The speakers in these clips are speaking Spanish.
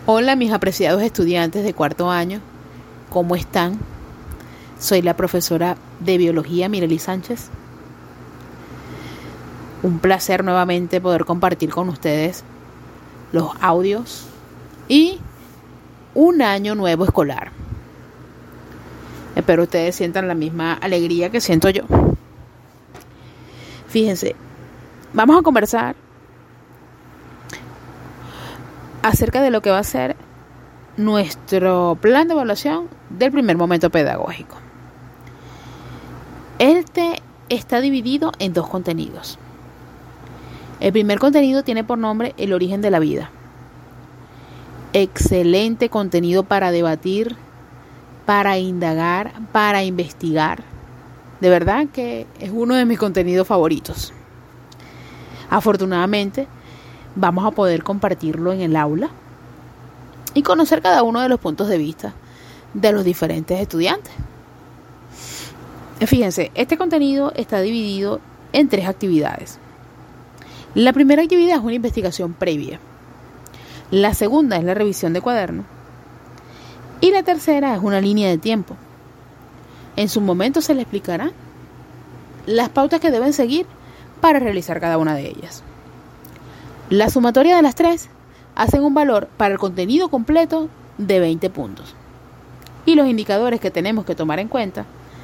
Hola mis apreciados estudiantes de cuarto año, ¿cómo están? Soy la profesora de Biología Mirely Sánchez. Un placer nuevamente poder compartir con ustedes los audios y un año nuevo escolar. Espero ustedes sientan la misma alegría que siento yo. Fíjense, vamos a conversar acerca de lo que va a ser nuestro plan de evaluación del primer momento pedagógico. Este está dividido en dos contenidos. El primer contenido tiene por nombre el origen de la vida. Excelente contenido para debatir, para indagar, para investigar. De verdad que es uno de mis contenidos favoritos. Afortunadamente, vamos a poder compartirlo en el aula y conocer cada uno de los puntos de vista de los diferentes estudiantes. Fíjense, este contenido está dividido en 3 actividades. La primera actividad es una investigación previa. La segunda es la revisión de cuaderno. Y la tercera es una línea de tiempo. En su momento se le explicará las pautas que deben seguir para realizar cada una de ellas. La sumatoria de las 3 hacen un valor para el contenido completo de 20 puntos. Y los indicadores que tenemos que tomar en cuenta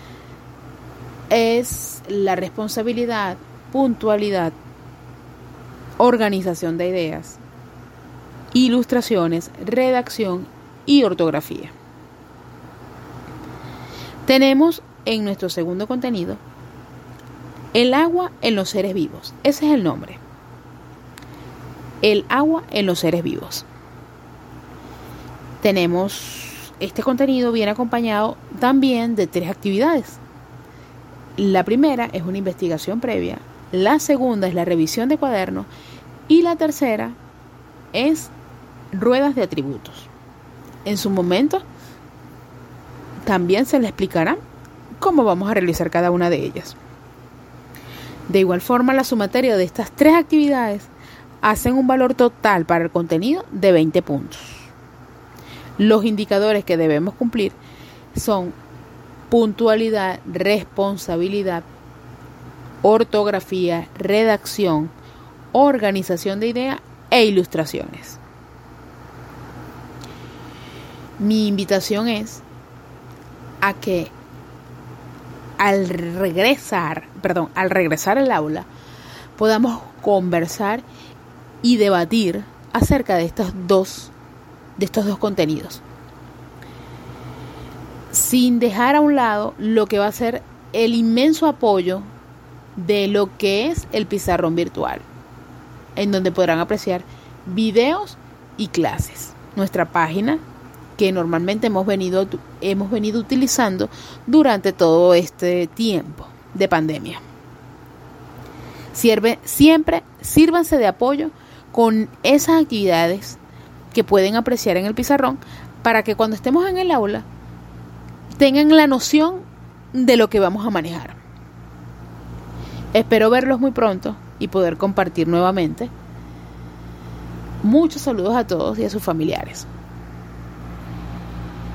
es la responsabilidad, puntualidad, organización de ideas, ilustraciones, redacción y ortografía. Tenemos en nuestro segundo contenido el agua en los seres vivos. Ese es el nombre. El agua en los seres vivos. Este contenido viene acompañado también de 3 actividades. La primera es una investigación previa, la segunda es la revisión de cuadernos y la tercera es ruedas de atributos. En su momento también se les explicará cómo vamos a realizar cada una de ellas. De igual forma, la sumatoria de estas 3 actividades hacen un valor total para el contenido de 20 puntos. Los indicadores que debemos cumplir son puntualidad, responsabilidad, ortografía, redacción, organización de ideas e ilustraciones. Mi invitación es a que al regresar al aula podamos conversar y debatir acerca de estos dos contenidos, sin dejar a un lado lo que va a ser el inmenso apoyo de lo que es el pizarrón virtual, en donde podrán apreciar videos y clases. Nuestra página que normalmente hemos venido utilizando durante todo este tiempo de pandemia. Siempre sírvanse de apoyo con esas actividades que pueden apreciar en el pizarrón para que cuando estemos en el aula tengan la noción de lo que vamos a manejar. Espero verlos muy pronto y poder compartir nuevamente. Muchos saludos a todos y a sus familiares.